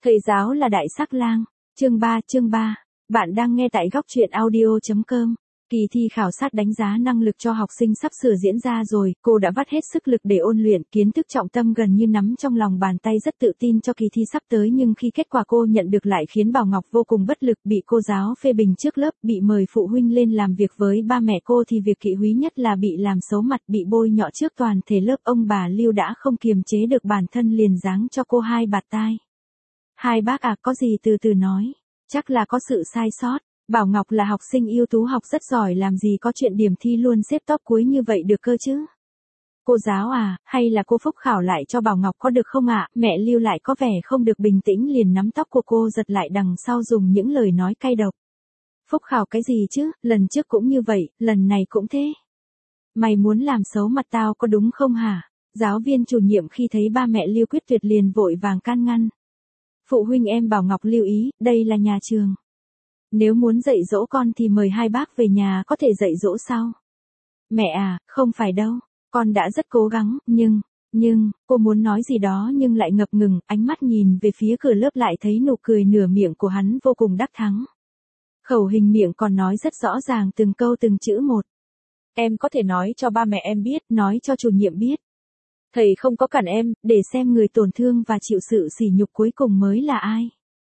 Thầy giáo là đại sắc lang. Chương 3. Bạn đang nghe tại góc truyện audio.com. Kỳ thi khảo sát đánh giá năng lực cho học sinh sắp sửa diễn ra rồi, cô đã vắt hết sức lực để ôn luyện, kiến thức trọng tâm gần như nắm trong lòng bàn tay, rất tự tin cho kỳ thi sắp tới, nhưng khi kết quả cô nhận được lại khiến Bảo Ngọc vô cùng bất lực, bị cô giáo phê bình trước lớp, bị mời phụ huynh lên làm việc với ba mẹ cô thì việc kỵ húy nhất là bị làm xấu mặt, bị bôi nhọ trước toàn thể lớp. Ông bà Lưu đã không kiềm chế được bản thân liền giáng cho cô hai bạt tai. Hai bác à, có gì từ từ nói, chắc là có sự sai sót. Bảo Ngọc là học sinh ưu tú, học rất giỏi, làm gì có chuyện điểm thi luôn xếp top cuối như vậy được cơ chứ. Cô giáo à, hay là cô Phúc khảo lại cho Bảo Ngọc có được không ạ? Mẹ Lưu lại có vẻ không được bình tĩnh, liền nắm tóc của cô giật lại đằng sau dùng những lời nói cay độc. Phúc khảo cái gì chứ, lần trước cũng như vậy, lần này cũng thế. Mày muốn làm xấu mặt tao có đúng không hả? Giáo viên chủ nhiệm khi thấy ba mẹ Lưu quyết tuyệt liền vội vàng can ngăn. Phụ huynh em Bảo Ngọc lưu ý, đây là nhà trường. Nếu muốn dạy dỗ con thì mời hai bác về nhà có thể dạy dỗ sau. Mẹ à, không phải đâu, con đã rất cố gắng, nhưng, cô muốn nói gì đó nhưng lại ngập ngừng, ánh mắt nhìn về phía cửa lớp lại thấy nụ cười nửa miệng của hắn vô cùng đắc thắng. Khẩu hình miệng còn nói rất rõ ràng từng câu từng chữ một. Em có thể nói cho ba mẹ em biết, nói cho chủ nhiệm biết. Thầy không có cản em, để xem người tổn thương và chịu sự sỉ nhục cuối cùng mới là ai.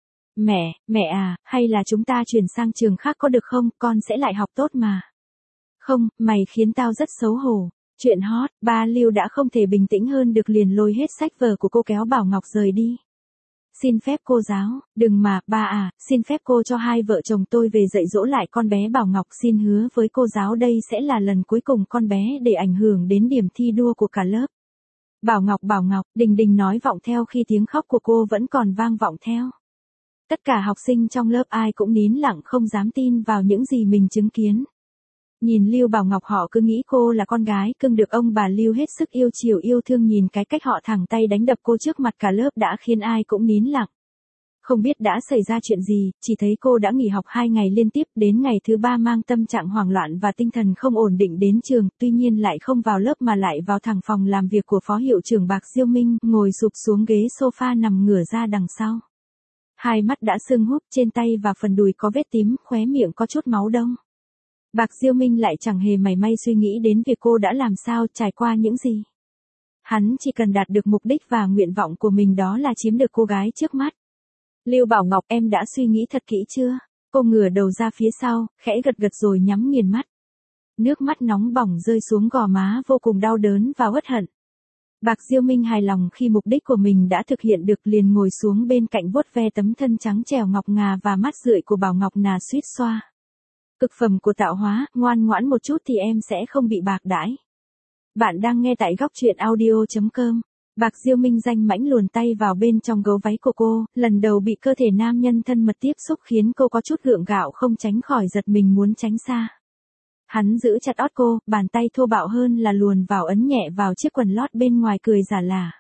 Mẹ à, hay là chúng ta chuyển sang trường khác có được không, con sẽ lại học tốt mà. Không, mày khiến tao rất xấu hổ. Chuyện hot, ba Lưu đã không thể bình tĩnh hơn được, liền lôi hết sách vở của cô kéo Bảo Ngọc rời đi. Xin phép cô giáo, đừng mà, ba à, xin phép cô cho hai vợ chồng tôi về dạy dỗ lại con bé Bảo Ngọc, xin hứa với cô giáo đây sẽ là lần cuối cùng con bé để ảnh hưởng đến điểm thi đua của cả lớp. Bảo Ngọc, Đình Đình nói vọng theo khi tiếng khóc của cô vẫn còn vang vọng theo. Tất cả học sinh trong lớp ai cũng nín lặng không dám tin vào những gì mình chứng kiến. Nhìn Lưu Bảo Ngọc họ cứ nghĩ cô là con gái cưng được ông bà Lưu hết sức yêu chiều yêu thương, nhìn cái cách họ thẳng tay đánh đập cô trước mặt cả lớp đã khiến ai cũng nín lặng. Không biết đã xảy ra chuyện gì, chỉ thấy cô đã nghỉ học 2 ngày liên tiếp, đến ngày thứ 3 mang tâm trạng hoảng loạn và tinh thần không ổn định đến trường, tuy nhiên lại không vào lớp mà lại vào thẳng phòng làm việc của phó hiệu trưởng Bạc Diêu Minh, ngồi sụp xuống ghế sofa nằm ngửa ra đằng sau. Hai mắt đã sưng húp, trên tay và phần đùi có vết tím, khóe miệng có chút máu đông. Bạc Diêu Minh lại chẳng hề mảy may suy nghĩ đến việc cô đã làm sao, trải qua những gì. Hắn chỉ cần đạt được mục đích và nguyện vọng của mình, đó là chiếm được cô gái trước mắt. Lưu Bảo Ngọc, em đã suy nghĩ thật kỹ chưa? Cô ngửa đầu ra phía sau, khẽ gật gật rồi nhắm nghiền mắt. Nước mắt nóng bỏng rơi xuống gò má, vô cùng đau đớn và uất hận. Bạc Diêu Minh hài lòng khi mục đích của mình đã thực hiện được, liền ngồi xuống bên cạnh vuốt ve tấm thân trắng trẻo ngọc ngà và mắt rượi của Bảo Ngọc nà suýt xoa. Cực phẩm của tạo hóa, ngoan ngoãn một chút thì em sẽ không bị bạc đãi. Bạn đang nghe tại góc truyện audio.com. Bạc Diêu Minh danh mãnh luồn tay vào bên trong gấu váy của cô, lần đầu bị cơ thể nam nhân thân mật tiếp xúc khiến cô có chút gượng gạo, không tránh khỏi giật mình muốn tránh xa. Hắn giữ chặt ót cô, bàn tay thô bạo hơn là luồn vào, ấn nhẹ vào chiếc quần lót bên ngoài, cười giả lả.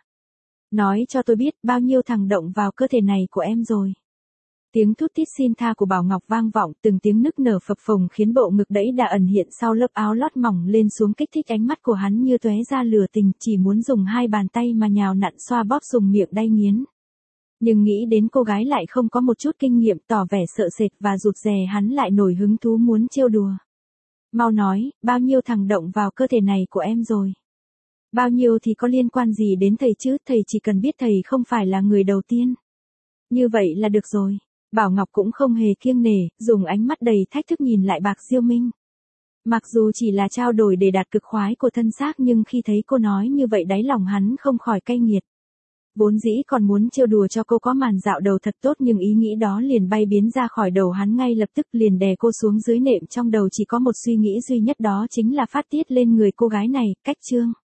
Nói cho tôi biết, bao nhiêu thằng động vào cơ thể này của em rồi. Tiếng thút thít xin tha của Bảo Ngọc vang vọng, từng tiếng nức nở phập phồng khiến bộ ngực đẫy đà ẩn hiện sau lớp áo lót mỏng lên xuống kích thích ánh mắt của hắn như tóe ra lửa tình, chỉ muốn dùng hai bàn tay mà nhào nặn xoa bóp, dùng miệng đay nghiến. Nhưng nghĩ đến cô gái lại không có một chút kinh nghiệm, tỏ vẻ sợ sệt và rụt rè, hắn lại nổi hứng thú muốn trêu đùa. Mau nói, bao nhiêu thằng động vào cơ thể này của em rồi? Bao nhiêu thì có liên quan gì đến thầy chứ, thầy chỉ cần biết thầy không phải là người đầu tiên. Như vậy là được rồi. Bảo Ngọc cũng không hề kiêng nể, dùng ánh mắt đầy thách thức nhìn lại Bạc Diêu Minh. Mặc dù chỉ là trao đổi để đạt cực khoái của thân xác, nhưng khi thấy cô nói như vậy đáy lòng hắn không khỏi cay nghiệt. Vốn dĩ còn muốn trêu đùa cho cô có màn dạo đầu thật tốt, nhưng ý nghĩ đó liền bay biến ra khỏi đầu hắn ngay lập tức, liền đè cô xuống dưới nệm, trong đầu chỉ có một suy nghĩ duy nhất, đó chính là phát tiết lên người cô gái này, cách chương.